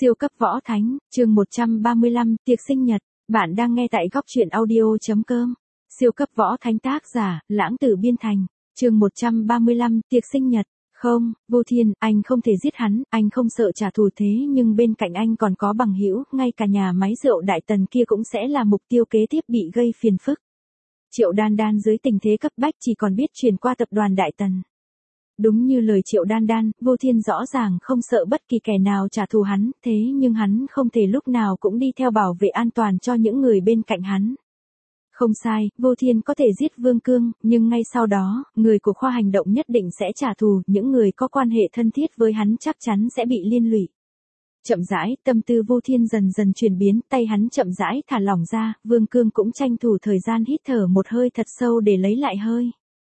Siêu cấp võ thánh, chương 135, tiệc sinh nhật. Bạn đang nghe tại góc truyện audio.com. Siêu cấp võ thánh tác giả, Lãng Tử Biên Thành. Chương 135, tiệc sinh nhật. Không, Vô Thiên, anh không thể giết hắn, anh không sợ trả thù thế nhưng bên cạnh anh còn có bằng hữu, ngay cả nhà máy rượu Đại Tần kia cũng sẽ là mục tiêu kế tiếp bị gây phiền phức. Triệu Đan Đan dưới tình thế cấp bách chỉ còn biết truyền qua tập đoàn Đại Tần. Đúng như lời Triệu Đan Đan, Vô Thiên rõ ràng không sợ bất kỳ kẻ nào trả thù hắn, thế nhưng hắn không thể lúc nào cũng đi theo bảo vệ an toàn cho những người bên cạnh hắn. Không sai, Vô Thiên có thể giết Vương Cương, nhưng ngay sau đó, người của khoa hành động nhất định sẽ trả thù, những người có quan hệ thân thiết với hắn chắc chắn sẽ bị liên lụy. Chậm rãi, tâm tư Vô Thiên dần dần chuyển biến, tay hắn chậm rãi thả lỏng ra, Vương Cương cũng tranh thủ thời gian hít thở một hơi thật sâu để lấy lại hơi.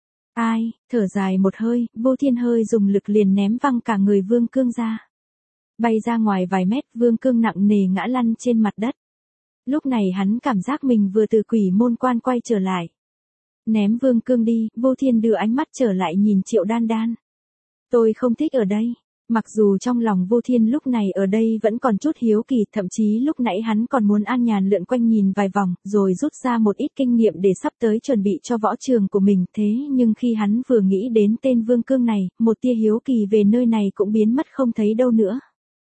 Ai, thở dài một hơi, Vô Thiên hơi dùng lực liền ném văng cả người Vương Cương ra. Bay ra ngoài vài mét, Vương Cương nặng nề ngã lăn trên mặt đất. Lúc này hắn cảm giác mình vừa từ quỷ môn quan quay trở lại. Ném Vương Cương đi, Vô Thiên đưa ánh mắt trở lại nhìn Triệu Đan Đan. Tôi không thích ở đây. Mặc dù trong lòng Vô Thiên lúc này ở đây vẫn còn chút hiếu kỳ, thậm chí lúc nãy hắn còn muốn an nhàn lượn quanh nhìn vài vòng, rồi rút ra một ít kinh nghiệm để sắp tới chuẩn bị cho võ trường của mình, thế nhưng khi hắn vừa nghĩ đến tên Vương Cương này, một tia hiếu kỳ về nơi này cũng biến mất không thấy đâu nữa.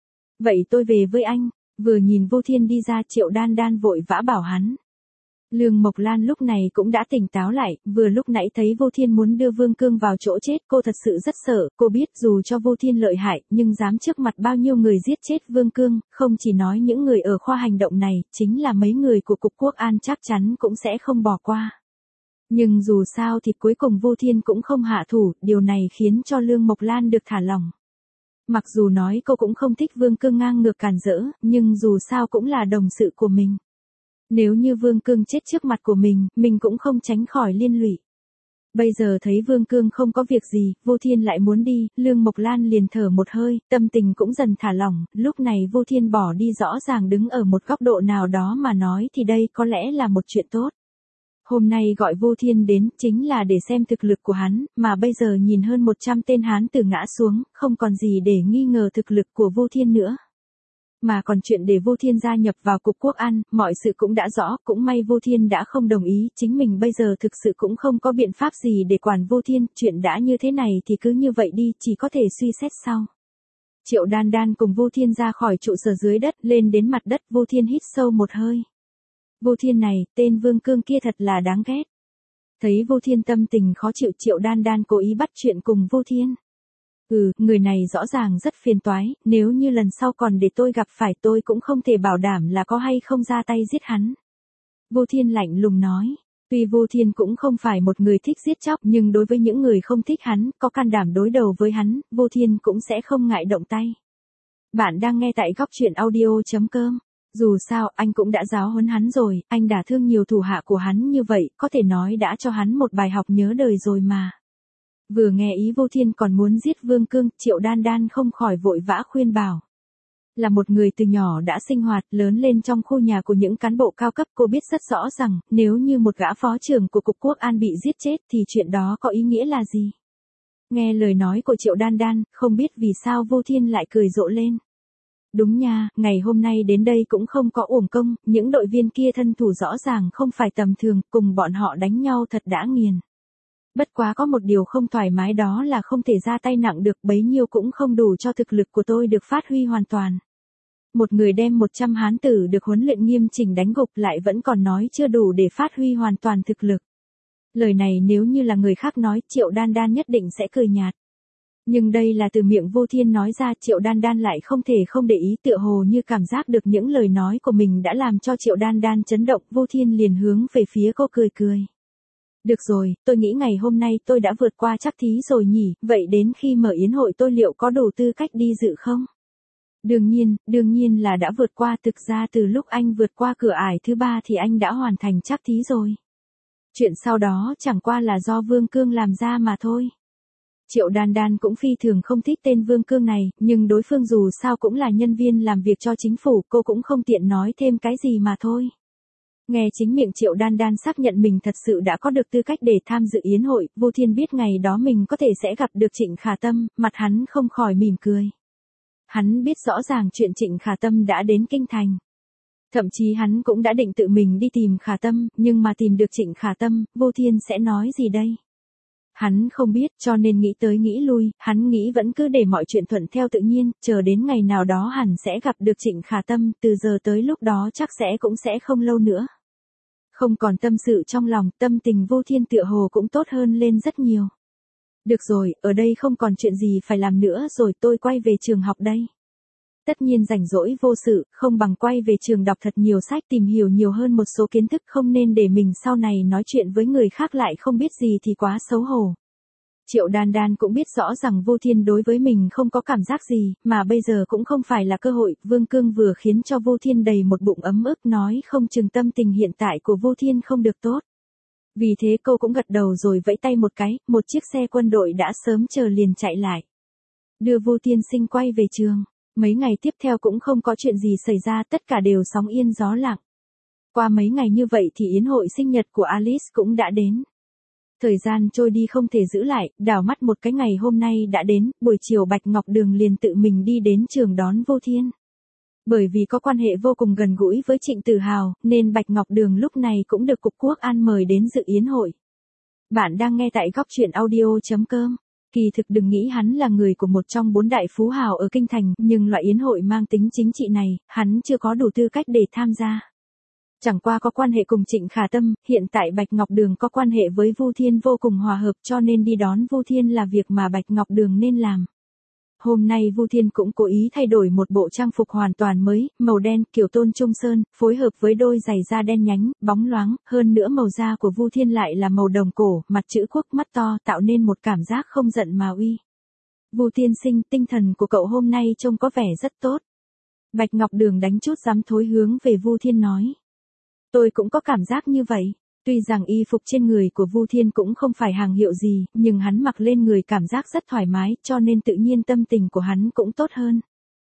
Vậy tôi về với anh, vừa nhìn Vô Thiên đi ra Triệu Đan Đan vội vã bảo hắn. Lương Mộc Lan lúc này cũng đã tỉnh táo lại, vừa lúc nãy thấy Vô Thiên muốn đưa Vương Cương vào chỗ chết, cô thật sự rất sợ, cô biết dù cho Vô Thiên lợi hại, nhưng dám trước mặt bao nhiêu người giết chết Vương Cương, không chỉ nói những người ở khoa hành động này, chính là mấy người của Cục Quốc an chắc chắn cũng sẽ không bỏ qua. Nhưng dù sao thì cuối cùng Vô Thiên cũng không hạ thủ, điều này khiến cho Lương Mộc Lan được thả lỏng. Mặc dù nói cô cũng không thích Vương Cương ngang ngược càn rỡ, nhưng dù sao cũng là đồng sự của mình. Nếu như Vương Cương chết trước mặt của mình cũng không tránh khỏi liên lụy. Bây giờ thấy Vương Cương không có việc gì, Vô Thiên lại muốn đi, Lương Mộc Lan liền thở một hơi, tâm tình cũng dần thả lỏng, lúc này Vô Thiên bỏ đi rõ ràng đứng ở một góc độ nào đó mà nói thì đây có lẽ là một chuyện tốt. Hôm nay gọi Vô Thiên đến chính là để xem thực lực của hắn, mà bây giờ nhìn hơn 100 tên Hán tử ngã xuống, không còn gì để nghi ngờ thực lực của Vô Thiên nữa. Mà còn chuyện để Vô Thiên gia nhập vào Cục Quốc an, mọi sự cũng đã rõ, cũng may Vô Thiên đã không đồng ý, chính mình bây giờ thực sự cũng không có biện pháp gì để quản Vô Thiên, chuyện đã như thế này thì cứ như vậy đi, chỉ có thể suy xét sau. Triệu Đan Đan cùng Vô Thiên ra khỏi trụ sở dưới đất, lên đến mặt đất, Vô Thiên hít sâu một hơi. Vô Thiên này, tên Vương Cương kia thật là đáng ghét. Thấy Vô Thiên tâm tình khó chịu, Triệu Đan Đan cố ý bắt chuyện cùng Vô Thiên. Người này rõ ràng rất phiền toái, nếu như lần sau còn để tôi gặp phải tôi cũng không thể bảo đảm là có hay không ra tay giết hắn. Vô Thiên lạnh lùng nói, tuy Vô Thiên cũng không phải một người thích giết chóc nhưng đối với những người không thích hắn, có can đảm đối đầu với hắn, Vô Thiên cũng sẽ không ngại động tay. Bạn đang nghe tại góc truyện audio.com. Dù sao, anh cũng đã giáo huấn hắn rồi, anh đả thương nhiều thủ hạ của hắn như vậy, có thể nói đã cho hắn một bài học nhớ đời rồi mà. Vừa nghe ý Vô Thiên còn muốn giết Vương Cương, Triệu Đan Đan không khỏi vội vã khuyên bảo. Là một người từ nhỏ đã sinh hoạt, lớn lên trong khu nhà của những cán bộ cao cấp, cô biết rất rõ rằng, nếu như một gã phó trưởng của Cục Quốc an bị giết chết thì chuyện đó có ý nghĩa là gì? Nghe lời nói của Triệu Đan Đan, không biết vì sao Vô Thiên lại cười rộ lên. Đúng nha, ngày hôm nay đến đây cũng không có uổng công, những đội viên kia thân thủ rõ ràng không phải tầm thường, cùng bọn họ đánh nhau thật đã nghiền. Bất quá có một điều không thoải mái đó là không thể ra tay nặng được, bấy nhiêu cũng không đủ cho thực lực của tôi được phát huy hoàn toàn. Một người đem 100 Hán tử được huấn luyện nghiêm chỉnh đánh gục lại vẫn còn nói chưa đủ để phát huy hoàn toàn thực lực. Lời này nếu như là người khác nói, Triệu Đan Đan nhất định sẽ cười nhạt. Nhưng đây là từ miệng Vô Thiên nói ra, Triệu Đan Đan lại không thể không để ý, tựa hồ như cảm giác được những lời nói của mình đã làm cho Triệu Đan Đan chấn động, Vô Thiên liền hướng về phía cô cười cười. Được rồi, tôi nghĩ ngày hôm nay tôi đã vượt qua chắc thí rồi nhỉ, vậy đến khi mở yến hội tôi liệu có đủ tư cách đi dự không? Đương nhiên là đã vượt qua, thực ra từ lúc anh vượt qua cửa ải thứ 3 thì anh đã hoàn thành chắc thí rồi. Chuyện sau đó chẳng qua là do Vương Cương làm ra mà thôi. Triệu Đan Đan cũng phi thường không thích tên Vương Cương này, nhưng đối phương dù sao cũng là nhân viên làm việc cho chính phủ, cô cũng không tiện nói thêm cái gì mà thôi. Nghe chính miệng Triệu Đan Đan xác nhận mình thật sự đã có được tư cách để tham dự yến hội, Vô Thiên biết ngày đó mình có thể sẽ gặp được Trịnh Khả Tâm, mặt hắn không khỏi mỉm cười. Hắn biết rõ ràng chuyện Trịnh Khả Tâm đã đến kinh thành. Thậm chí hắn cũng đã định tự mình đi tìm Khả Tâm, nhưng mà tìm được Trịnh Khả Tâm, Vô Thiên sẽ nói gì đây? Hắn không biết, cho nên nghĩ tới nghĩ lui, hắn nghĩ vẫn cứ để mọi chuyện thuận theo tự nhiên, chờ đến ngày nào đó hẳn sẽ gặp được Trịnh Khả Tâm, từ giờ tới lúc đó chắc cũng sẽ không lâu nữa. Không còn tâm sự trong lòng, tâm tình Vô Thiên tựa hồ cũng tốt hơn lên rất nhiều. Được rồi, ở đây không còn chuyện gì phải làm nữa rồi, tôi quay về trường học đây. Tất nhiên rảnh rỗi vô sự, không bằng quay về trường đọc thật nhiều sách, tìm hiểu nhiều hơn một số kiến thức, không nên để mình sau này nói chuyện với người khác lại không biết gì thì quá xấu hổ. Triệu Đan Đan cũng biết rõ rằng Vô Thiên đối với mình không có cảm giác gì, mà bây giờ cũng không phải là cơ hội, Vương Cương vừa khiến cho Vô Thiên đầy một bụng ấm ức, nói không chừng tâm tình hiện tại của Vô Thiên không được tốt. Vì thế cô cũng gật đầu rồi vẫy tay một cái, một chiếc xe quân đội đã sớm chờ liền chạy lại. Đưa Vô Thiên Sinh quay về trường. Mấy ngày tiếp theo cũng không có chuyện gì xảy ra, tất cả đều sóng yên gió lặng. Qua mấy ngày như vậy thì yến hội sinh nhật của Alice cũng đã đến. Thời gian trôi đi không thể giữ lại, đảo mắt một cái ngày hôm nay đã đến, buổi chiều Bạch Ngọc Đường liền tự mình đi đến trường đón Vô Thiên. Bởi vì có quan hệ vô cùng gần gũi với Trịnh Tử Hào, nên Bạch Ngọc Đường lúc này cũng được Cục Quốc An mời đến dự yến hội. Bạn đang nghe tại góc truyện audio.com. Kỳ thực đừng nghĩ hắn là người của một trong 4 đại phú hào ở kinh thành, nhưng loại yến hội mang tính chính trị này, hắn chưa có đủ tư cách để tham gia. Chẳng qua có quan hệ cùng Trịnh Khả Tâm, hiện tại Bạch Ngọc Đường có quan hệ với Vu Thiên vô cùng hòa hợp, cho nên đi đón Vu Thiên là việc mà Bạch Ngọc Đường nên làm. Hôm nay Vu Thiên cũng cố ý thay đổi một bộ trang phục hoàn toàn mới, màu đen, kiểu tôn trung sơn, phối hợp với đôi giày da đen nhánh, bóng loáng, hơn nữa màu da của Vu Thiên lại là màu đồng cổ, mặt chữ quốc, mắt to, tạo nên một cảm giác không giận mà uy. Vu Tiên Sinh, tinh thần của cậu hôm nay trông có vẻ rất tốt. Bạch Ngọc Đường đánh chút dám thối hướng về Vu Thiên nói. Tôi cũng có cảm giác như vậy. Tuy rằng y phục trên người của Vu Thiên cũng không phải hàng hiệu gì, nhưng hắn mặc lên người cảm giác rất thoải mái, cho nên tự nhiên tâm tình của hắn cũng tốt hơn.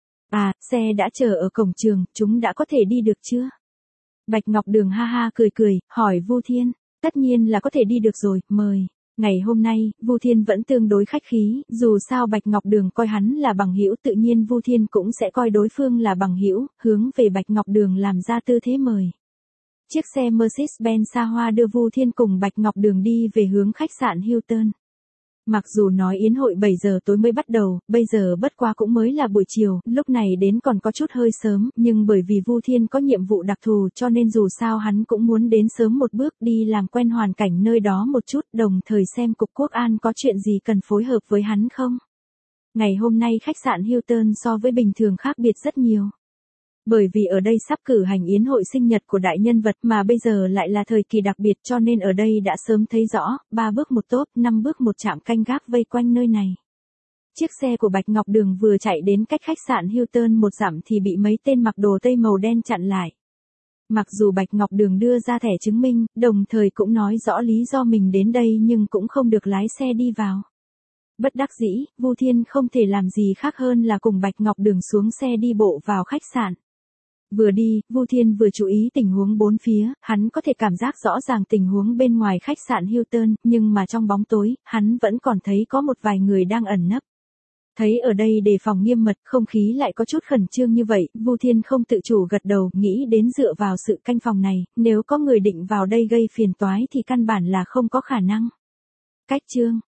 À, xe đã chờ ở cổng trường, chúng đã có thể đi được chưa? Bạch Ngọc Đường ha ha cười cười, hỏi Vu Thiên. Tất nhiên là có thể đi được rồi, mời. Ngày hôm nay, Vu Thiên vẫn tương đối khách khí, dù sao Bạch Ngọc Đường coi hắn là bằng hữu, tự nhiên Vu Thiên cũng sẽ coi đối phương là bằng hữu, hướng về Bạch Ngọc Đường làm ra tư thế mời. Chiếc xe Mercedes-Benz xa hoa đưa Vu Thiên cùng Bạch Ngọc Đường đi về hướng khách sạn Hilton. Mặc dù nói yến hội 7 giờ tối mới bắt đầu, bây giờ bất quá cũng mới là buổi chiều, lúc này đến còn có chút hơi sớm, nhưng bởi vì Vu Thiên có nhiệm vụ đặc thù cho nên dù sao hắn cũng muốn đến sớm một bước đi làm quen hoàn cảnh nơi đó một chút, đồng thời xem Cục Quốc An có chuyện gì cần phối hợp với hắn không. Ngày hôm nay khách sạn Hilton so với bình thường khác biệt rất nhiều. Bởi vì ở đây sắp cử hành yến hội sinh nhật của đại nhân vật mà bây giờ lại là thời kỳ đặc biệt cho nên ở đây đã sớm thấy rõ, 3 bước một tốp, 5 bước một trạm canh gác vây quanh nơi này. Chiếc xe của Bạch Ngọc Đường vừa chạy đến cách khách sạn Hilton một dặm thì bị mấy tên mặc đồ tây màu đen chặn lại. Mặc dù Bạch Ngọc Đường đưa ra thẻ chứng minh, đồng thời cũng nói rõ lý do mình đến đây nhưng cũng không được lái xe đi vào. Bất đắc dĩ, Vu Thiên không thể làm gì khác hơn là cùng Bạch Ngọc Đường xuống xe đi bộ vào khách sạn. Vừa đi, Vu Thiên vừa chú ý tình huống bốn phía, hắn có thể cảm giác rõ ràng tình huống bên ngoài khách sạn Hilton, nhưng mà trong bóng tối, hắn vẫn còn thấy có một vài người đang ẩn nấp. Thấy ở đây đề phòng nghiêm mật, không khí lại có chút khẩn trương như vậy, Vu Thiên không tự chủ gật đầu, nghĩ đến dựa vào sự canh phòng này, nếu có người định vào đây gây phiền toái thì căn bản là không có khả năng. Cách chương